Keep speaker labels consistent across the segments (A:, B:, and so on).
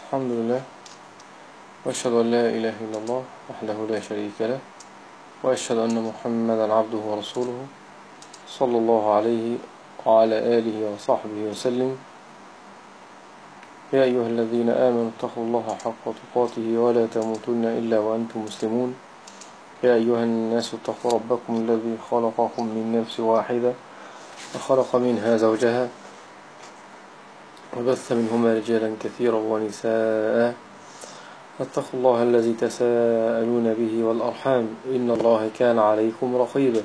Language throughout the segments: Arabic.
A: الحمد لله، وأشهد أن لا إله إلا الله وحده لا شريك له، وأشهد أن محمدا عبده ورسوله صلى الله عليه وعلى آله وصحبه وسلم. يا أيها الذين آمنوا اتقوا الله حق تقاته ولا تموتن إلا وأنتم مسلمون. يا أيها الناس اتقوا ربكم الذي خلقكم من نفس واحدة وخلق منها زوجها وبث منهما رجالا كثيرا ونساء. اتقوا الله الذي تساءلون به والأرحام إن الله كان عليكم رقيبا.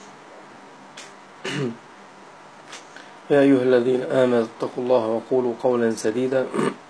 A: يا أيها الذين آمنوا اتقوا الله وقولوا قولا سديدا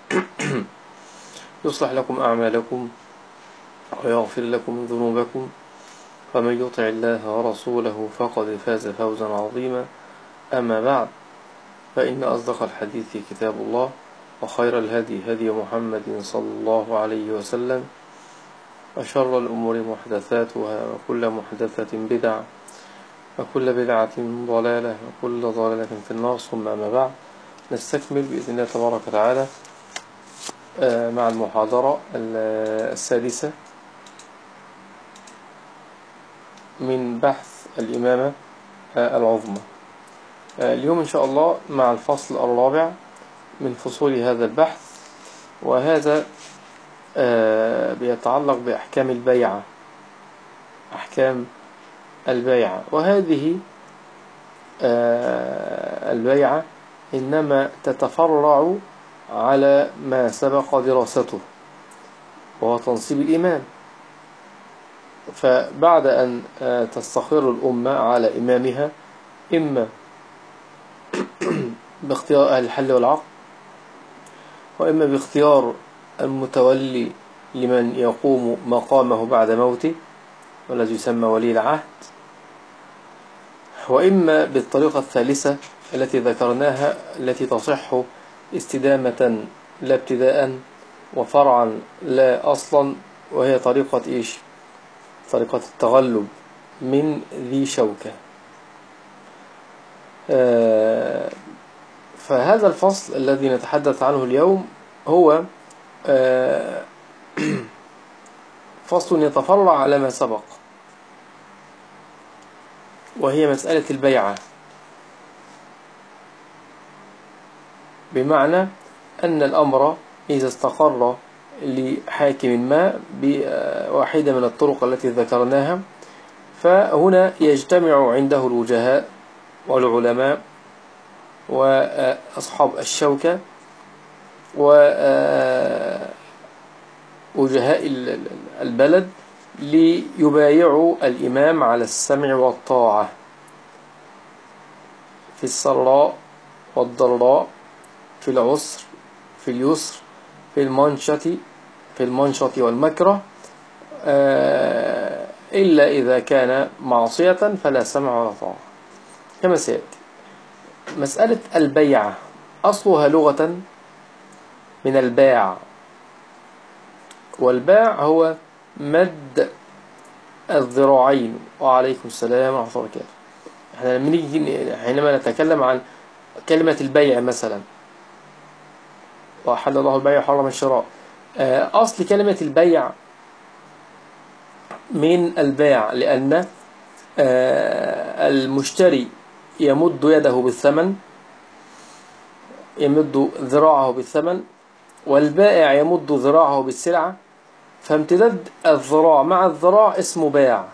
A: يصلح لكم أعمالكم ويغفر لكم ذنوبكم، ومن يطع الله ورسوله فقد فاز فوزا عظيما. أما بعد، فإن أصدق الحديث كتاب الله، وخير الهدي هدي محمد صلى الله عليه وسلم، وشر الأمور محدثاتها، وكل محدثة بدعة، وكل بدعة ضلالة، وكل ضلالة في النار. ثم أما بعد، نستكمل بإذن الله تبارك وتعالى مع المحاضرة السادسة من بحث الإمامة العظمى. اليوم إن شاء الله مع الفصل الرابع من فصول هذا البحث، وهذا بيتعلق بأحكام البيعة. أحكام البيعة، وهذه البيعة إنما تتفرع على ما سبق دراسته، وهو تنصيب الإمام. فبعد أن تستقر الأمة على إمامها، إما باختيار أهل الحل والعقد، وإما باختيار المتولي لمن يقوم مقامه بعد موته والذي يسمى ولي العهد، وإما بالطريقة الثالثة التي ذكرناها، التي تصح استدامة لا ابتداء، وفرعا لا أصلا، وهي طريقة إيش؟ طريقة التغلب من ذي شوكة. فهذا الفصل الذي نتحدث عنه اليوم هو فصل يتفرع على ما سبق، وهي مسألة البيعة، بمعنى أن الأمر إذا استقر لحاكم ما بواحدة من الطرق التي ذكرناها، فهنا يجتمع عنده الوجهاء والعلماء وأصحاب الشوكة ووجهاء البلد ليبايعوا الإمام على السمع والطاعة في السراء والضراء، في العسر في اليسر، في المنشط والمكره، إلا إذا كان معصية فلا سمع ولا طاعة كما سيأتي. مسألة البيعة أصلها لغة من الباع، والباع هو مد الذراعين. وعليكم السلام ورحمة الله وبركاته. حينما نتكلم عن كلمة البيع مثلا، وأحل الله البيع وحرم الشراء، أصل كلمة البيع من الباع، لأن المشتري يمد يده بالثمن، يمد ذراعه بالثمن، والبائع يمد ذراعه بالسلعة، فامتداد الذراع مع الذراع اسمه باع.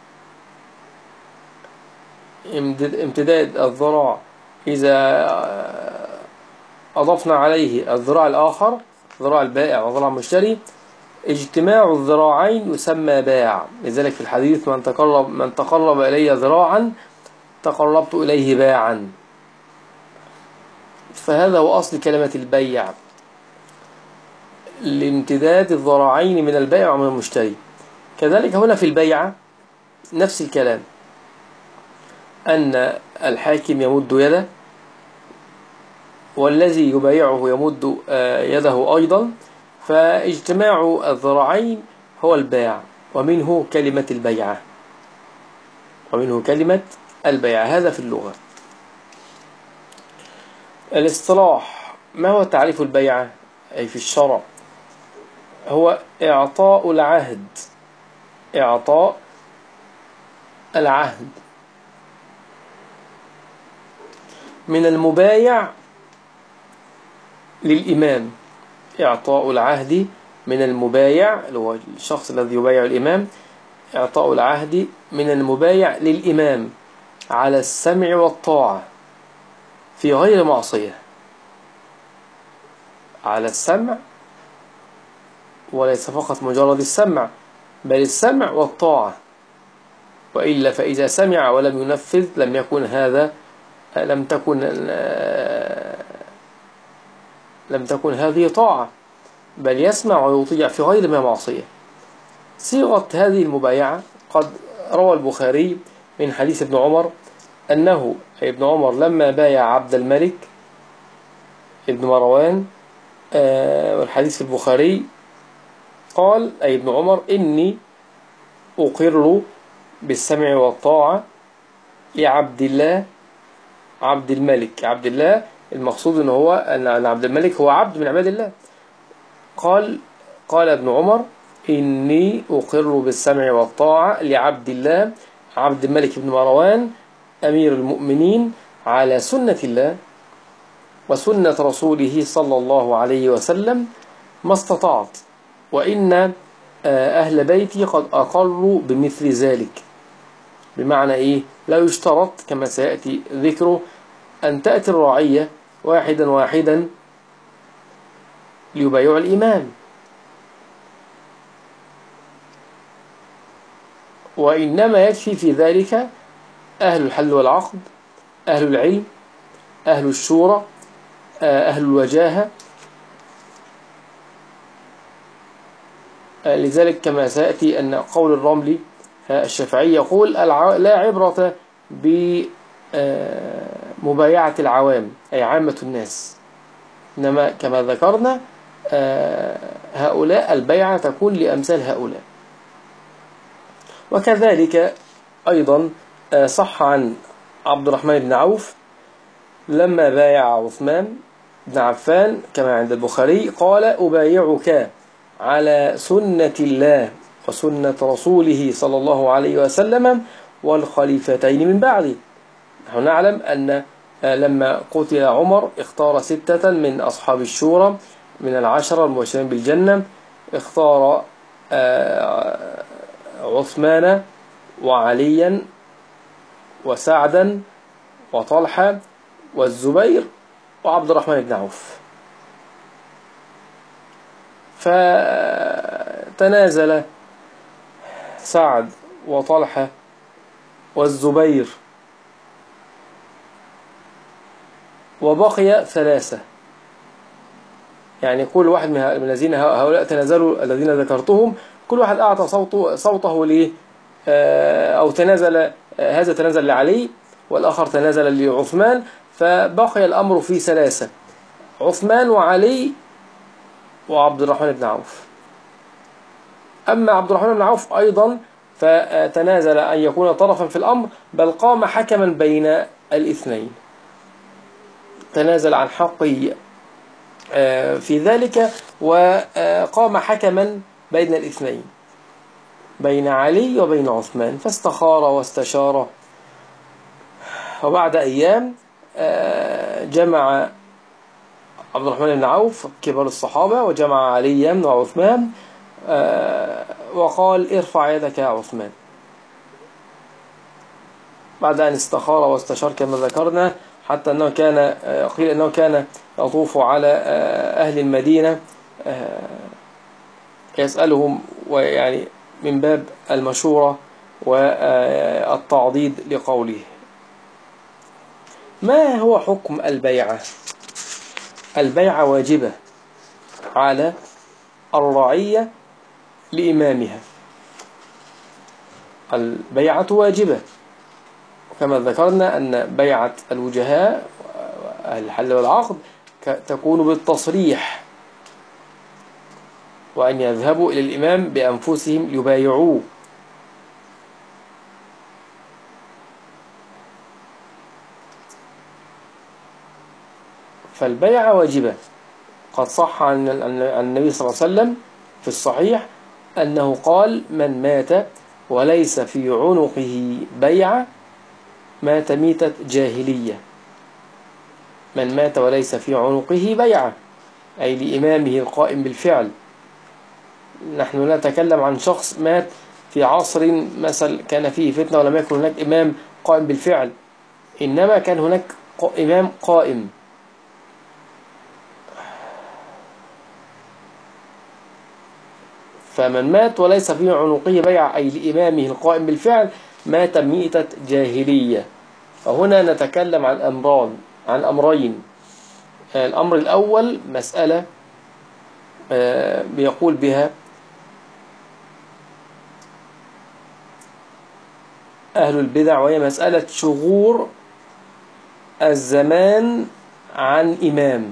A: امتداد الذراع إذا أضفنا عليه الذراع الآخر، ذراع البائع وذراع المشتري، اجتماع الذراعين يسمى باع. لذلك في الحديث: من تقرب إلي ذراعا تقربت إليه باعا. فهذا هو أصل كلمة البيع، لامتداد الذراعين من البائع ومن المشتري. كذلك هنا في البيعة نفس الكلام، أن الحاكم يمد يده، والذي يبايعه يمد يده أيضا، فاجتماع الذراعين هو البيع، ومنه كلمة البيعة، هذا في اللغة. الاصطلاح: ما هو تعريف البيعة أي في الشرع؟ هو إعطاء العهد، إعطاء العهد من المبايع للإمام. إعطاء العهد من المبايع اللي هو الشخص الذي يبايع الإمام، إعطاء العهد من المبايع للإمام على السمع والطاعة في غير معصية، على السمع، وليس فقط مجرد السمع بل السمع والطاعة، وإلا فإذا سمع ولم ينفذ لم يكن هذا لم تكن هذه طاعة، بل يسمع ويطيع في غير ما معصية. صيغة هذه المبايعة قد روى البخاري من حديث ابن عمر أنه ابن عمر لما بايع عبد الملك ابن مروان، والحديث في البخاري، قال أي ابن عمر: إني أقر بالسمع والطاعة لعبد الله عبد الملك. عبد الله المقصود أن عبد الملك هو عبد من عباد الله. قال ابن عمر: إني أقر بالسمع والطاعة لعبد الله عبد الملك بن مروان أمير المؤمنين على سنة الله وسنة رسوله صلى الله عليه وسلم ما استطعت، وإن أهل بيتي قد أقروا بمثل ذلك. بمعنى إيه؟ لا يشترط كما سيأتي ذكره أن تأتي الرعية واحدا واحدا ليبايع الإمام، وإنما يكفي في ذلك أهل الحل والعقد، أهل العلم، أهل الشورى، أهل الوجاهة. لذلك كما سيأتي أن قول الرملي الشافعي يقول: لا عبرة بمبايعة العوام أي عامة الناس، إنما كما ذكرنا هؤلاء البيعة تكون لأمثال هؤلاء. وكذلك أيضا صح عن عبد الرحمن بن عوف لما بايع عثمان بن عفان كما عند البخاري قال: أبايعك على سنة الله وسنة رسوله صلى الله عليه وسلم والخليفتين من بعدي. نحن نعلم أن لما قتل عمر اختار 6 من أصحاب الشورى من 10 المبشرين بالجنة، اختار عثمان وعليا وسعدا وطلحة والزبير وعبد الرحمن بن عوف. فتنازل سعد وطلحة والزبير وبقي 3، يعني كل واحد من الذين هؤلاء تنازلوا الذين ذكرتهم كل واحد أعطى صوته ليه، أو تنازل، هذا تنازل لعلي والآخر تنازل لعثمان، فبقي الأمر في 3: عثمان وعلي وعبد الرحمن بن عوف. أما عبد الرحمن بن عوف أيضا فتنازل أن يكون طرفا في الأمر، بل قام حكما بين الاثنين، تنازل عن حقه في ذلك وقام حكما بين الاثنين، بين علي وبين عثمان، فاستخار واستشار. وبعد أيام جمع عبد الرحمن بن عوف كبار الصحابة وجمع عليا وعثمان وقال: ارفع يدك يا عثمان. بعد أن استخار واستشار كما ذكرنا، حتى أنه كان قيل أنه كان يطوف على أهل المدينة يسألهم، ويعني من باب المشورة والتعضيد لقوله. ما هو حكم البيعة؟ البيعة واجبة على الرعية لإمامها، البيعة واجبة، كما ذكرنا أن بيعة الوجهاء أهل الحل والعقد تكون بالتصريح، وأن يذهبوا إلى الإمام بأنفسهم يبايعوه. فالبيعة واجبة، قد صح عن النبي صلى الله عليه وسلم في الصحيح أنه قال: من مات وليس في عنقه بيعة مات ميتة جاهلية. من مات وليس في عنقه بيعة، أي لإمامه القائم بالفعل. نحن لا نتكلم عن شخص مات في عصر مثل كان فيه فتنة ولم يكن هناك إمام قائم بالفعل، إنما كان هناك إمام قائم. فمن مات وليس في عنقه بيعة، أي لإمامه القائم بالفعل، مات ميتة جاهلية. فهنا نتكلم عن أمرين. الأمر الأول مسألة بيقول بها أهل البدع، وهي مسألة شغور الزمان عن إمام.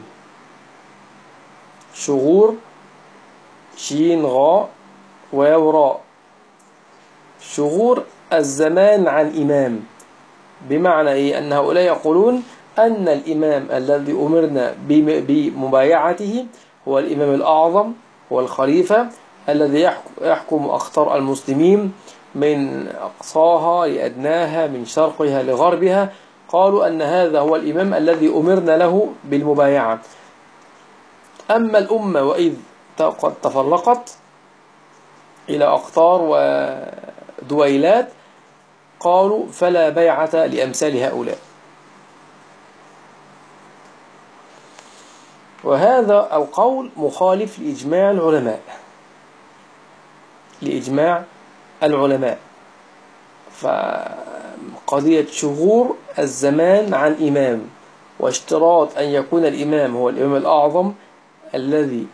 A: شغور، شين غاء واو راء، شغور الزمان عن إمام. بمعنى إيه؟ أن هؤلاء يقولون أن الإمام الذي أمرنا بمبايعته هو الإمام الأعظم، هو الخليفة الذي يحكم أخطار المسلمين من أقصاها لأدناها، من شرقها لغربها. قالوا أن هذا هو الإمام الذي أمرنا له بالمبايعة. أما الأمة وإذ قد تفرقت إلى أقطار ودويلات، قالوا فلا بيعة لأمثال هؤلاء. وهذا القول مخالف لإجماع العلماء. فقضية شغور الزمان عن إمام واشتراط أن يكون الإمام هو الإمام الأعظم الذي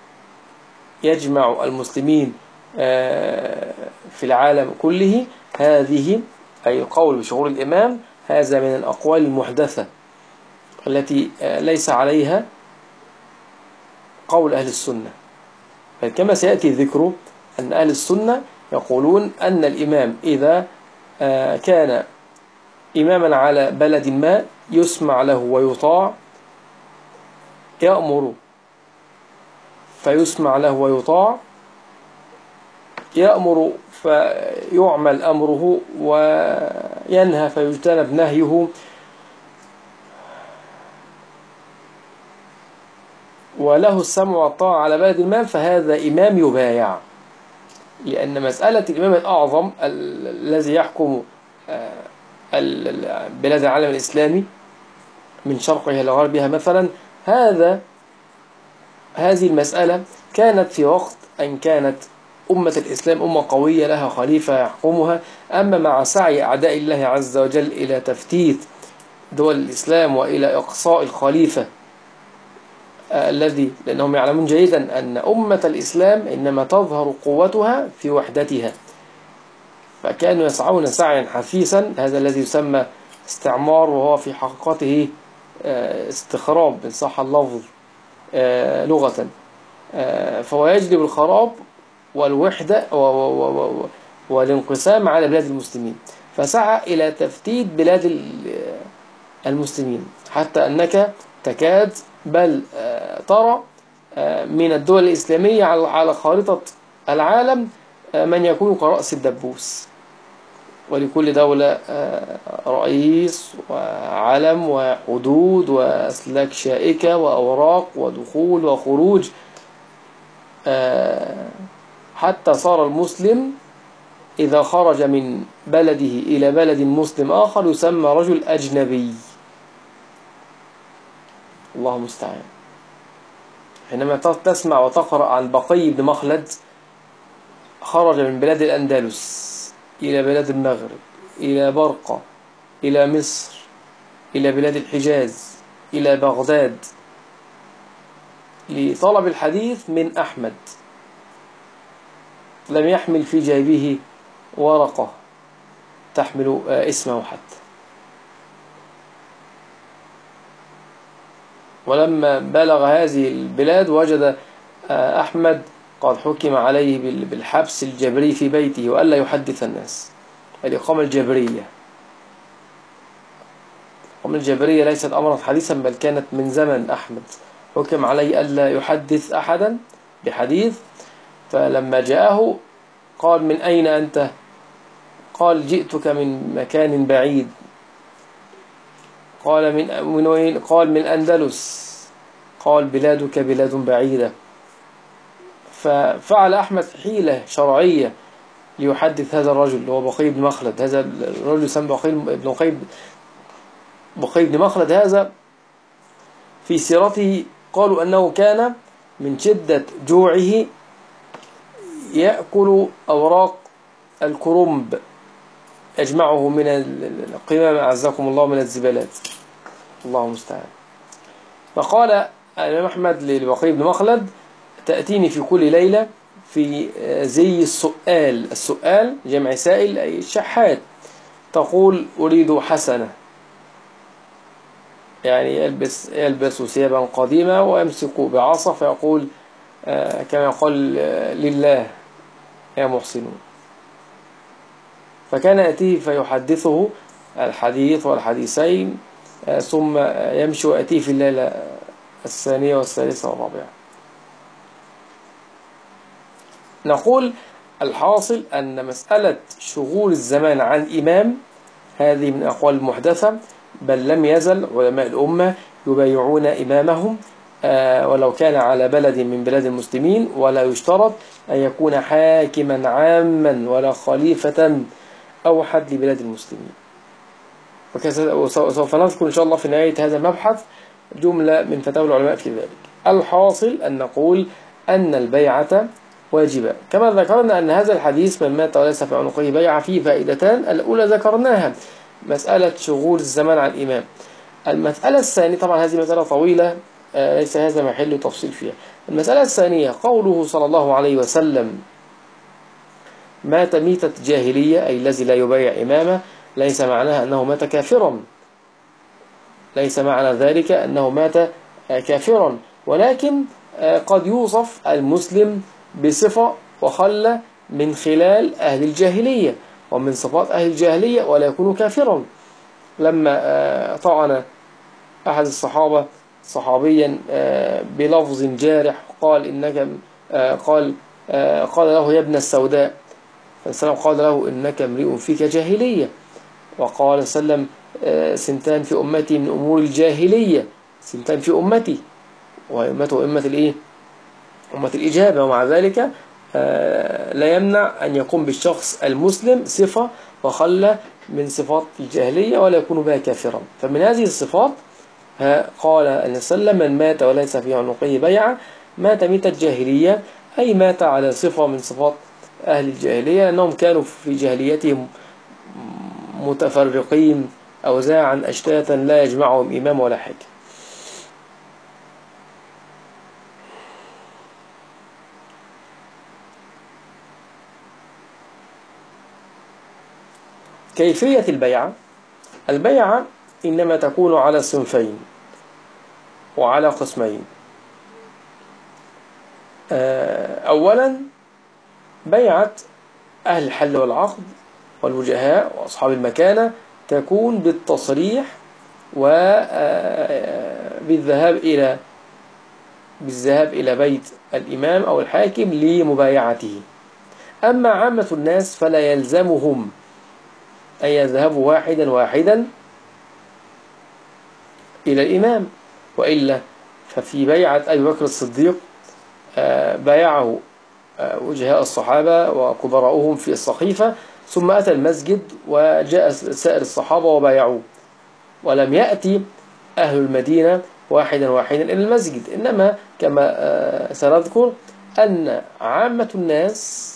A: يجمع المسلمين في العالم كله، هذه أي القول بشغور الإمام، هذا من الأقوال المحدثة التي ليس عليها قول أهل السنة. كما سيأتي ذكره أن أهل السنة يقولون أن الإمام إذا كان إماما على بلد ما يسمع له ويطاع، يأمر فيسمع له ويطاع، يأمر فيعمل أمره، وينهى فيجتنب نهيه، وله السمع والطاعة على بلد ما، فهذا إمام يبايع. لأن مسألة الإمام الأعظم الذي يحكم بلاد العالم الإسلامي من شرقها إلى غربها مثلا، هذه المسألة كانت في وقت أن كانت أمة الإسلام أمة قوية لها خليفة يحكمها. أما مع سعي أعداء الله عز وجل إلى تفتيت دول الإسلام وإلى إقصاء الخليفة الذي، لأنهم يعلمون جيدا أن أمة الإسلام إنما تظهر قوتها في وحدتها، فكانوا يسعون سعيا حثيثا، هذا الذي يسمى استعمار، وهو في حقيقته استخراب إن صح اللفظ لغة. فهو يجلب الخراب والوحدة والانقسام على بلاد المسلمين، فسعى إلى تفتيت بلاد المسلمين، حتى أنك تكاد بل ترى من الدول الإسلامية على خارطة العالم من يكون كرأس الدبوس، ولكل دولة رئيس وعلم وحدود وأسلاك شائكة وأوراق ودخول وخروج، حتى صار المسلم إذا خرج من بلده إلى بلد مسلم آخر يسمى رجل أجنبي. الله المستعان. حينما تسمع وتقرأ عن بقي بن مخلد خرج من بلاد الأندلس إلى بلاد المغرب، إلى برقة، إلى مصر، إلى بلاد الحجاز، إلى بغداد، لطلب الحديث من أحمد، لم يحمل في جيبه ورقة تحمل اسمه حتى. ولما بلغ هذه البلاد وجد أحمد قد حكم عليه بالحبس الجبري في بيته وألا يحدث الناس، الإقامة الجبرية. الإقامة الجبرية ليست أمرا حديثا، بل كانت من زمن أحمد، حكم عليه ألا يحدث أحدا بحديث، فلما جاءه قال: من أين أنت؟ قال: جئتك من مكان بعيد. قال: من وين؟ قال: من أندلس. قال: بلادك بلاد بعيدة. ففعل أحمد حيلة شرعية ليحدث هذا الرجل اللي هو بقي بن مخلد. هذا الرجل يسمى بقي بن مخلد. هذا في سيرته قالوا أنه كان من شدة جوعه يأكل أوراق الكرنب، يجمعه من القمام أعزكم الله من الزبالات، الله المستعان. فقال الإمام أحمد لبقي بن مخلد: تأتيني في كل ليلة في زي السؤال. السؤال جمع سائل أي الشحات. تقول: أريد حسنة، يعني يلبس ثيابا قديمة ويمسك بعصا فيقول كما يقول: لله يا محسنون. فكان يأتيه فيحدثه الحديث والحديثين، ثم يمشي ويأتيه في الليلة الثانية والثالثة والرابعة. نقول الحاصل أن مسألة شغول الزمان عن إمام هذه من أقوال المحدثة، بل لم يزل علماء الأمة يبايعون إمامهم ولو كان على بلد من بلاد المسلمين، ولا يشترط أن يكون حاكما عاما ولا خليفة أوحد لبلاد المسلمين. وسوف نذكر إن شاء الله في نهاية هذا المبحث جملة من فتاوى العلماء في ذلك. الحاصل أن نقول أن البيعة واجبة. كما ذكرنا أن هذا الحديث: من مات وليس في عنقه بيعة، فيه فائدتان. الأولى ذكرناها، مسألة شغول الزمان عن الإمام. المسألة الثانية، طبعا هذه مسألة طويلة ليس هذا محل تفصيل فيها. المسألة الثانية قوله صلى الله عليه وسلم: مات ميتة جاهلية، أي الذي لا يبايع إمامه، ليس معناها أنه مات كافرا، ليس معنى ذلك أنه مات كافرا، ولكن قد يوصف المسلم بصفة وخلة من خلال أهل الجاهلية ومن صفات أهل الجاهلية ولا يكون كافرا. لما طعن أحد الصحابة صحابيا بلفظ جارح، قال: إنك قال له: يا ابن السوداء. فالسلام قال له: إنك امرئ فيك جاهلية. وقال سلم: سنتان في أمتي من أمور الجاهلية، سنتان في أمتي، وأمته أمة الإيه؟ أمة الإجابة. ومع ذلك لا يمنع أن يقوم بالشخص المسلم صفة وخلة من صفات الجاهلية ولا يكون بها كافرا. فمن هذه الصفات قال النبي صلى الله عليه وسلم: من مات وليس في عنقه بيعة مات ميتة جاهلية، أي مات على صفة من صفات أهل الجاهلية، لأنهم كانوا في جاهليتهم متفرقين أوزاعا أشتاتا لا يجمعهم إمام ولا حاجة. كيفية البيعة: البيعة إنما تكون على صنفين وعلى قسمين. أولا بيعة أهل الحل والعقد والوجهاء وأصحاب المكانة، تكون بالتصريح وبالذهاب إلى بيت الإمام أو الحاكم لمبايعته. أما عامة الناس فلا يلزمهم أن يذهبوا واحدا واحدا إلى الإمام، وإلا ففي بيعة أبي بكر الصديق بايعه وجهاء الصحابة وكبراؤهم في الصحيفة، ثم أتى المسجد وجاء سائر الصحابة وبايعوه، ولم يأتي أهل المدينة واحدا واحدا إلى المسجد. إنما كما سنذكر أن عامة الناس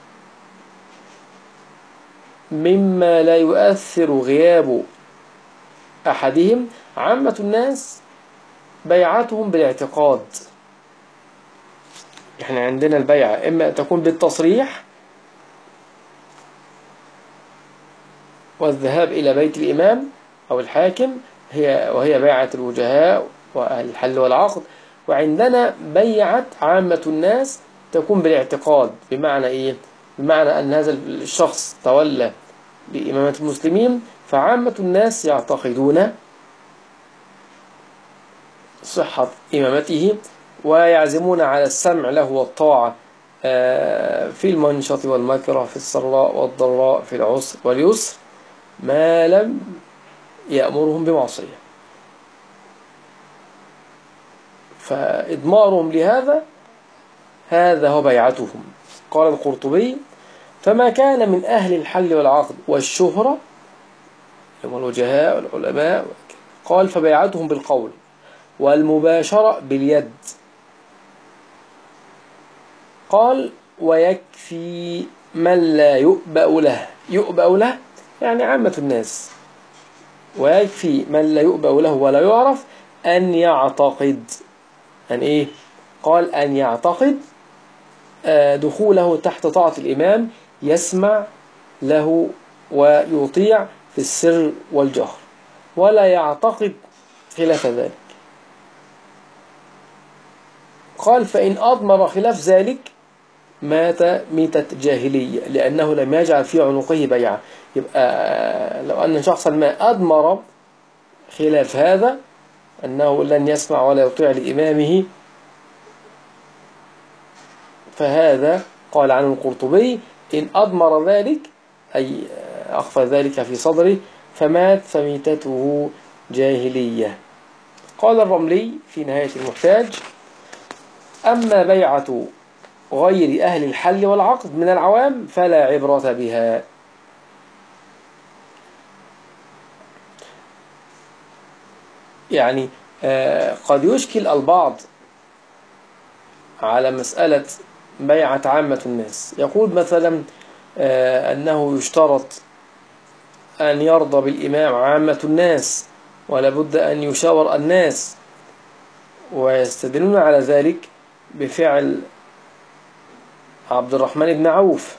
A: مما لا يؤثر غياب أحدهم، عامة الناس بيعتهم بالاعتقاد. احنا عندنا البيعة إما تكون بالتصريح والذهاب إلى بيت الإمام أو الحاكم، وهي بيعة الوجهاء وأهل الحل والعقد. وعندنا بيعة عامة الناس تكون بالاعتقاد. بمعنى إيه؟ بمعنى أن هذا الشخص تولى بإمامة المسلمين، فعامة الناس يعتقدون صحة إمامته ويعزمون على السمع له والطاعة في المنشط والمكره، في السراء والضراء، في العسر واليسر، ما لم يأمرهم بمعصية. فإضمارهم لهذا، هذا هو بيعتهم. قال القرطبي: فما كان من أهل الحل والعقد والشهرة، هم الوجهاء والعلماء، قال فبيعتهم بالقول والمباشرة باليد. قال: ويكفي من لا يؤبأ له. يؤبأ له يعني عامة الناس. ويكفي من لا يؤبأ له ولا يعرف أن يعتقد أن إيه؟ قال: أن يعتقد دخوله تحت طاعة الإمام، يسمع له ويطيع في السر والجهر، ولا يعتقد خلاف ذلك. قال: فإن أضمر خلاف ذلك مات ميتة جاهلية، لأنه لم يجعل في عنقه بيعة. يبقى لو أن شخصا ما أضمر خلاف هذا، أنه لن يسمع ولا يطيع لإمامه، فهذا قال عنه القرطبي: إن أضمر ذلك أي أخفى ذلك في صدره فمات فميتته جاهلية. قال الرملي في نهاية المحتاج: أما بيعة غير أهل الحل والعقد من العوام فلا عبرة بها. يعني قد يشكل البعض على مسألة بيعة عامة الناس، يقول مثلا أنه يشترط أن يرضى بالإمام عامة الناس، ولا بد أن يشاور الناس، ويستدلون على ذلك بفعل عبد الرحمن بن عوف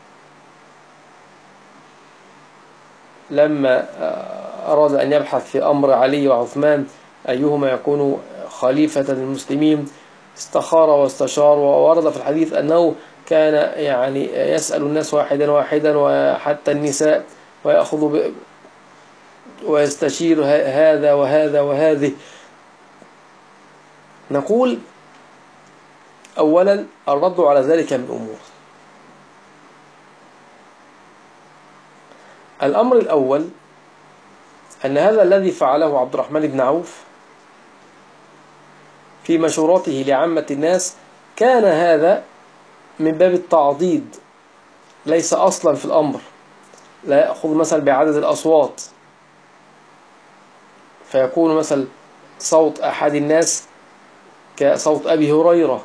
A: لما أراد أن يبحث في أمر علي وعثمان أيهما يكون خليفة للمسلمين، استخار واستشار، وورد في الحديث أنه كان يعني يسأل الناس واحدا واحدا وحتى النساء، ويأخذ ويستشير هذا وهذا وهذه. نقول: أولا الرد على ذلك من أمور. الأمر الأول أن هذا الذي فعله عبد الرحمن بن عوف في مشورته لعامة الناس كان هذا من باب التعضيد، ليس أصلا في الأمر. لا يأخذ مثل بعدد الأصوات، فيكون مثل صوت أحد الناس كصوت أبي هريرة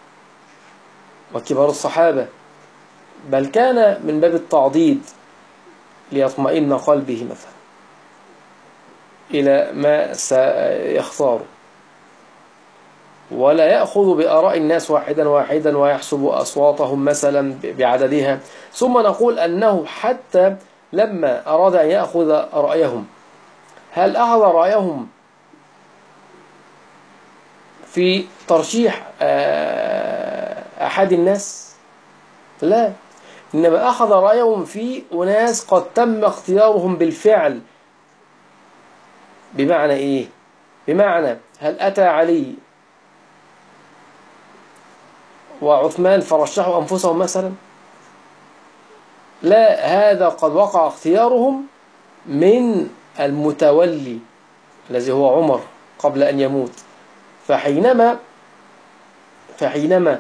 A: وكبار الصحابة، بل كان من باب التعضيد ليطمئن قلبه مثلا إلى ما سيختاره، ولا يأخذ بآراء الناس واحدا واحدا ويحسب أصواتهم مثلا بعددها. ثم نقول أنه حتى لما أراد أن يأخذ رأيهم، هل أخذ رأيهم في ترشيح أحد الناس؟ لا، إنما أخذ رأيهم في أناس قد تم اختيارهم بالفعل. بمعنى إيه؟ بمعنى هل أتى علي وعثمان فرشحوا أنفسهم مثلا؟ لا، هذا قد وقع اختيارهم من المتولي الذي هو عمر قبل أن يموت. فحينما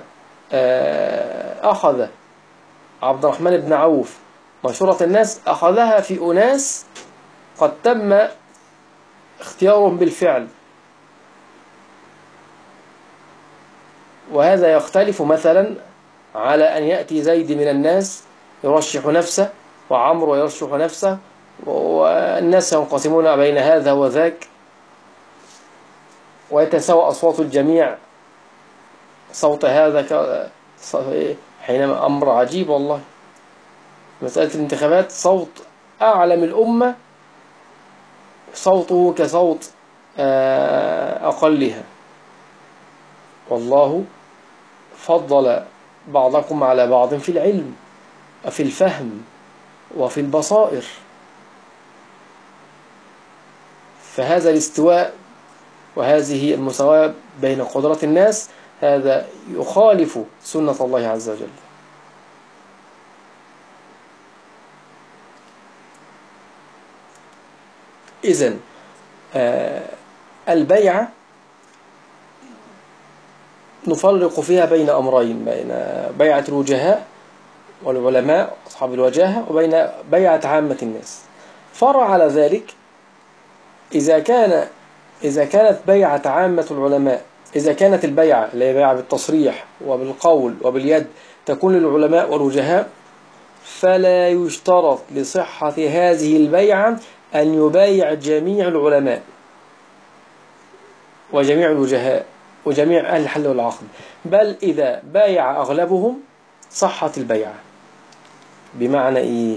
A: أخذ عبد الرحمن بن عوف مشورة الناس، أخذها في أناس قد تم اختيارهم بالفعل. وهذا يختلف مثلا على أن يأتي زيد من الناس يرشح نفسه، وعمرو يرشح نفسه، والناس ينقسمون بين هذا وذاك، ويتساوى أصوات الجميع صوت هذا حينما أمر عجيب والله. مسألة الانتخابات صوت أعلم الأمة صوته كصوت أقلها. والله فضل بعضكم على بعض في العلم وفي الفهم وفي البصائر. فهذا الاستواء وهذه المساواة بين قدرات الناس، هذا يخالف سنة الله عز وجل. إذن البيعة نفرق فيها بين أمرين، بين بيعة الوجهاء والعلماء أصحاب الوجاهة وبين بيعة عامة الناس. فرع على ذلك إذا كانت بيعة عامة العلماء، إذا كانت البيعة اللي هي بيعة بالتصريح وبالقول وباليد تكون للعلماء والوجهاء، فلا يشترط لصحة هذه البيعة أن يبايع جميع العلماء وجميع الوجهاء وجميع أهل الحل والعقد، بل إذا بايع أغلبهم صحت البيعة. بمعنى إيه؟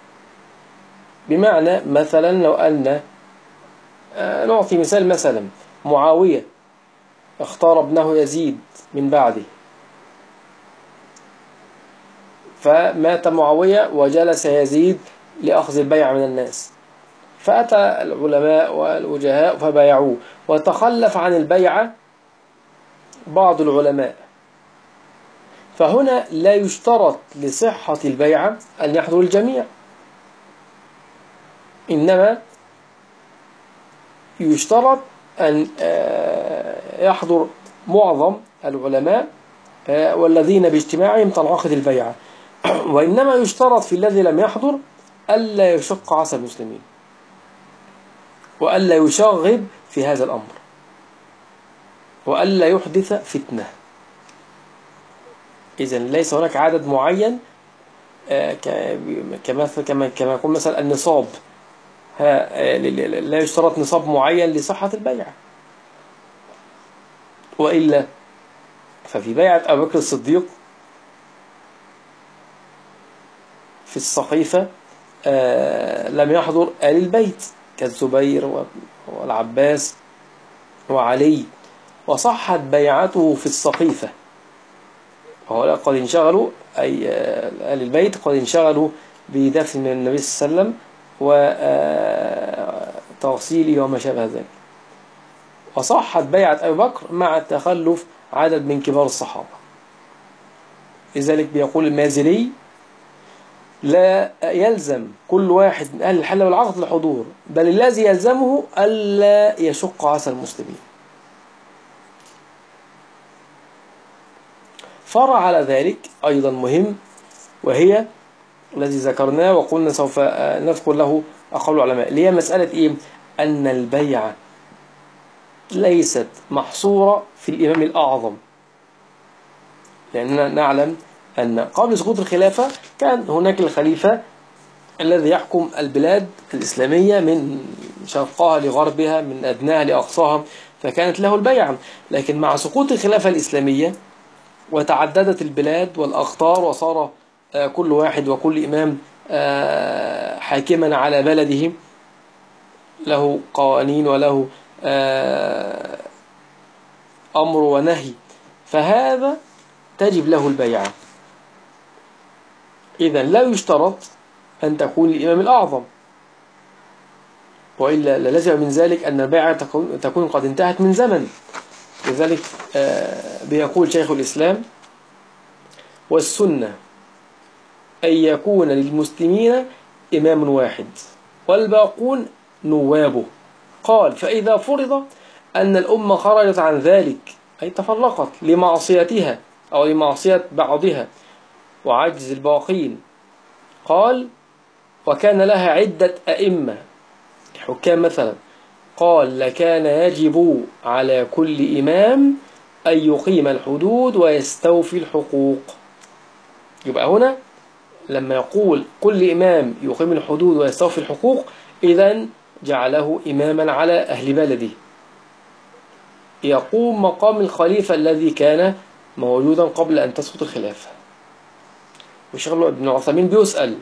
A: بمعنى مثلا لو أن نعطي مثال، مثلا معاوية اختار ابنه يزيد من بعده، فمات معاوية وجلس يزيد لأخذ البيع من الناس، فأتى العلماء والوجهاء فبايعوه، وتخلف عن البيعة بعض العلماء، فهنا لا يشترط لصحة البيعة أن يحضر الجميع، إنما يشترط أن يحضر معظم العلماء والذين باجتماعهم تنعقد البيعة. وإنما يشترط في الذي لم يحضر ألا يشق عصا المسلمين وألا يشغب في هذا الأمر وألا يحدث فتنة. إذن ليس هناك عدد معين كما يقول مثلا النصاب، لا يشترط نصاب معين لصحة البيعة، وإلا ففي بيعة أبو بكر الصديق في السقيفة لم يحضر آل البيت كالزبير والعباس وعلي، وصحت بيعته في السقيفة، وهؤلاء قد انشغلوا، أي آل البيت قد انشغلوا بدفن النبي صلى الله عليه وسلم وتغسيله وما شابه ذلك، وصحت بيعة أبي بكر مع التخلف عدد من كبار الصحابة. لذلك بيقول المازري: لا يلزم كل واحد من أهل الحل والعقد الحضور، بل الذي يلزمه ألا يشق عصا المسلمين. فرع على ذلك أيضا مهم، وهي الذي ذكرناه وقلنا سوف نذكر له أقوال العلماء، اللي هي مسألة إيه؟ أن البيعة ليست محصورة في الإمام الأعظم، لأننا نعلم أن قبل سقوط الخلافة كان هناك الخليفة الذي يحكم البلاد الإسلامية من شرقها لغربها من أدناها لأقصاها، فكانت له البيعة. لكن مع سقوط الخلافة الإسلامية وتعددت البلاد والأقطار، وصار كل واحد وكل إمام حاكما على بلده، له قوانين وله أمر ونهي، فهذا تجب له البيعة. إذن لا يشترط أن تكون الإمام الأعظم، وإلا لازم من ذلك أن البيعة تكون قد انتهت من زمن. لذلك بيقول شيخ الإسلام: والسنة أن يكون للمسلمين إمام واحد والباقون نوابه. قال: فإذا فرض أن الأمة خرجت عن ذلك، أي تفرقت لمعصيتها أو لمعصية بعضها وعجز الباقين، قال: وكان لها عدة أئمة حكام مثلا، قال: لكان يجب على كل إمام أن يقيم الحدود ويستوفي الحقوق. يبقى هنا لما يقول كل إمام يقيم الحدود ويستوفي الحقوق، إذن جعله إماما على أهل بلده، يقوم مقام الخليفة الذي كان موجودا قبل أن تسقط الخلافة. والشيخ ابن عثيمين بيسأل،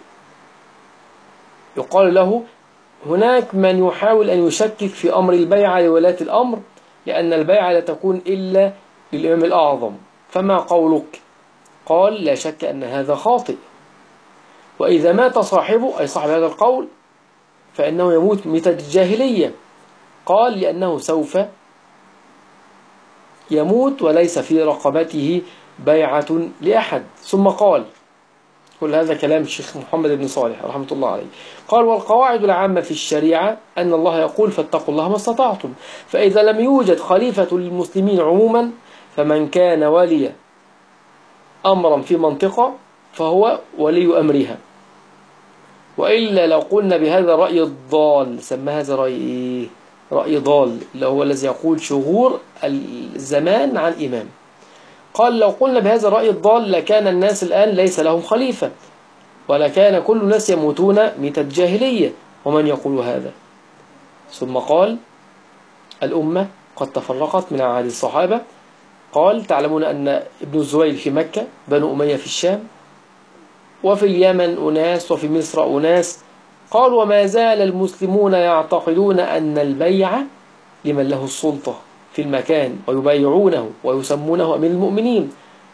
A: يقال له: هناك من يحاول أن يشكك في أمر البيعة لولاة الأمر، لأن البيعة لا تكون إلا للإمام الأعظم، فما قولك؟ قال: لا شك أن هذا خاطئ، وإذا مات صاحبه، أي صاحب هذا القول، فإنه يموت ميتة الجاهلية. قال: لأنه سوف يموت وليس في رقبته بيعة لأحد. ثم قال، كل هذا كلام الشيخ محمد بن صالح رحمة الله عليه، قال: والقواعد العامة في الشريعة أن الله يقول: فاتقوا الله ما استطعتم. فإذا لم يوجد خليفة للمسلمين عموما، فمن كان ولي أمرا في منطقة فهو ولي أمرها. وإلا لو قلنا بهذا الرأي الضال، سمى هذا رأي إيه؟ رأي ضال، اللي هو الذي يقول شهور الزمان عن إمام. قال: لو قلنا بهذا الرأي الضال لكان الناس الآن ليس لهم خليفة، ولكان كل الناس يموتون ميتة جاهلية. ومن يقول هذا؟ ثم قال: الأمة قد تفرقت من عهد الصحابة. قال: تعلمون أن ابن الزبير في مكة، بنو أمية في الشام، وفي اليمن أناس، وفي مصر أناس. قال: وما زال المسلمون يعتقدون أن البيع لمن له السلطة في المكان، ويبايعونه ويسمونه أمير المؤمنين.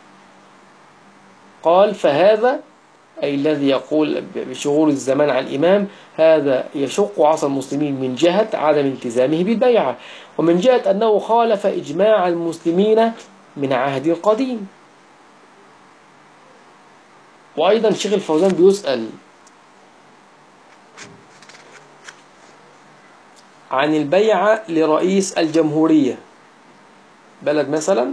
A: قال: فهذا أي الذي يقول بشغور الزمان عن الإمام، هذا يشق عصا المسلمين من جهة عدم التزامه بالبيعة، ومن جهة أنه خالف إجماع المسلمين من عهد قديم. وأيضا شيخ الفوزان بيسأل عن البيعة لرئيس الجمهورية، بلد مثلا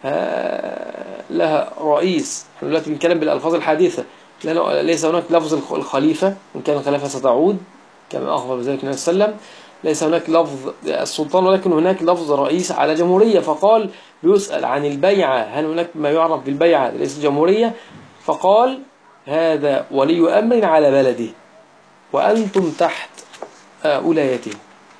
A: لها رئيس، احنا دلوقتي بنتكلم بالألفاظ الحديثة، ليس هناك لفظ الخليفة، إن كان الخلافة ستعود كما أخبر بذلك النبي صلى الله عليه وسلم، ليس هناك لفظ السلطان، ولكن هناك لفظ رئيس على جمهورية. فقال بيسأل عن البيعة، هل هناك ما يعرف بالبيعة لرئيس الجمهورية؟ فقال: هذا ولي أمر على بلده، وأنتم تحت ولايته.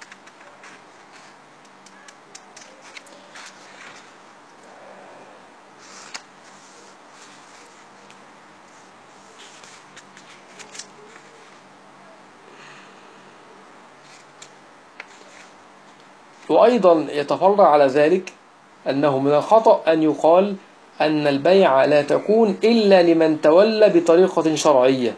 A: وأيضا يتفرع على ذلك أنه من الخطأ أن يقال أن البيعة لا تكون إلا لمن تولى بطريقة شرعية.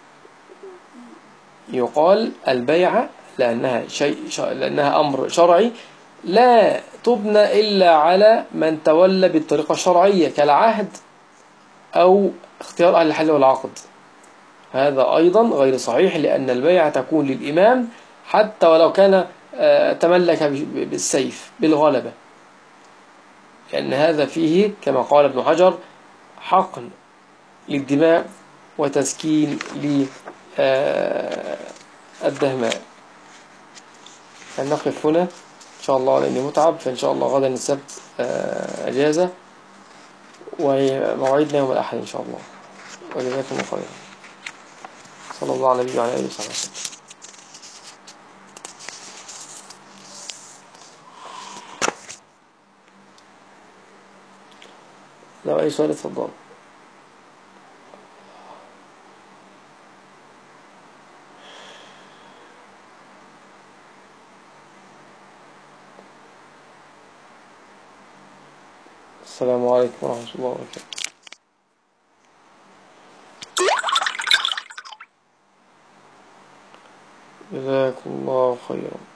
A: يقال البيعة لأنها أمر شرعي لا تبنى إلا على من تولى بالطريقة الشرعية، كالعهد أو اختيار أهل الحل والعقد. هذا أيضا غير صحيح، لأن البيعة تكون للإمام حتى ولو كان تملك بالسيف بالغلبة، لأن هذا فيه كما قال ابن حجر حقن للدماء وتسكين للدهماء. هنقف هنا إن شاء الله، لأني متعب، فإن شاء الله غدا السبت أجازة، وموعدنا يوم الأحد إن شاء الله. وجزاكم الله خيرا. صلى الله على النبي وعلى آله وصحبه وسلم. لو أي سؤال اتفضل. السلام عليكم ورحمة الله وبركاته. جزاكم الله خيرا.